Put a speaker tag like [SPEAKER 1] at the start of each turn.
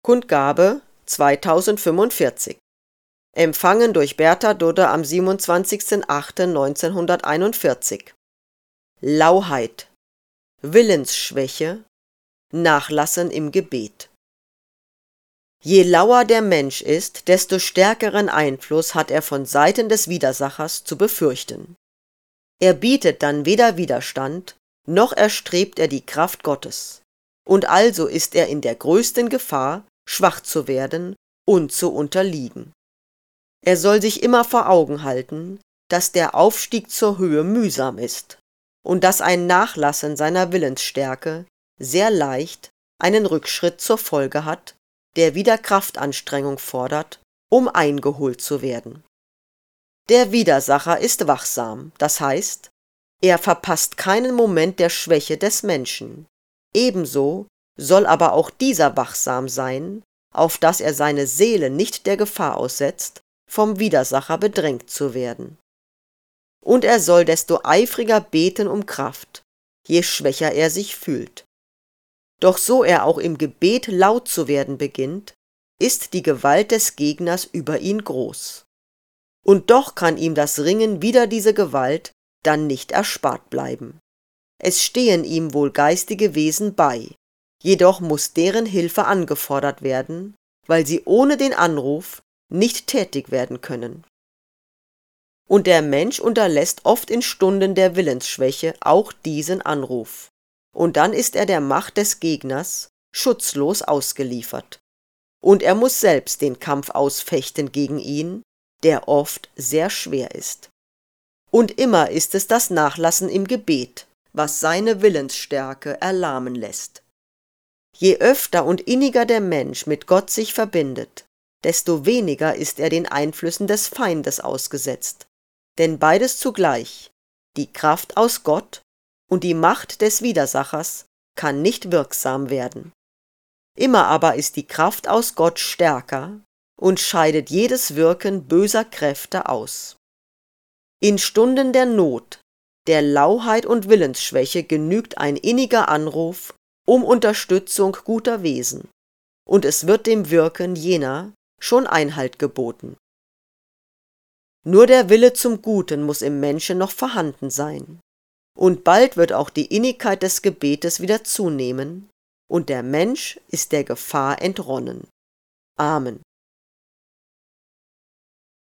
[SPEAKER 1] Kundgabe 2045. Empfangen durch Bertha Dudde am 27.08.1941. Lauheit, Willensschwäche, Nachlassen im Gebet. Je lauer der Mensch ist, desto stärkeren Einfluss hat er von Seiten des Widersachers zu befürchten. Er bietet dann weder Widerstand, noch erstrebt er die Kraft Gottes. Und also ist er in der größten Gefahr, schwach zu werden und zu unterliegen. Er soll sich immer vor Augen halten, dass der Aufstieg zur Höhe mühsam ist und dass ein Nachlassen seiner Willensstärke sehr leicht einen Rückschritt zur Folge hat, der wieder Kraftanstrengung fordert, um eingeholt zu werden. Der Widersacher ist wachsam, das heißt, er verpasst keinen Moment der Schwäche des Menschen. Ebenso soll aber auch dieser wachsam sein, auf dass er seine Seele nicht der Gefahr aussetzt, vom Widersacher bedrängt zu werden. Und er soll desto eifriger beten um Kraft, je schwächer er sich fühlt. Doch so er auch im Gebet laut zu werden beginnt, ist die Gewalt des Gegners über ihn groß. Und doch kann ihm das Ringen wider diese Gewalt dann nicht erspart bleiben. Es stehen ihm wohl geistige Wesen bei, jedoch muß deren Hilfe angefordert werden, weil sie ohne den Anruf nicht tätig werden können. Und der Mensch unterlässt oft in Stunden der Willensschwäche auch diesen Anruf, und dann ist er der Macht des Gegners schutzlos ausgeliefert. Und er muß selbst den Kampf ausfechten gegen ihn, der oft sehr schwer ist. Und immer ist es das Nachlassen im Gebet, was seine Willensstärke erlahmen lässt. Je öfter und inniger der Mensch mit Gott sich verbindet, desto weniger ist er den Einflüssen des Feindes ausgesetzt. Denn beides zugleich, die Kraft aus Gott und die Macht des Widersachers, kann nicht wirksam werden. Immer aber ist die Kraft aus Gott stärker und scheidet jedes Wirken böser Kräfte aus. In Stunden der Not, der Lauheit und Willensschwäche genügt ein inniger Anruf um Unterstützung guter Wesen, und es wird dem Wirken jener schon Einhalt geboten. Nur der Wille zum Guten muß im Menschen noch vorhanden sein, und bald wird auch die Innigkeit des Gebetes wieder zunehmen, und der Mensch ist der Gefahr entronnen. Amen.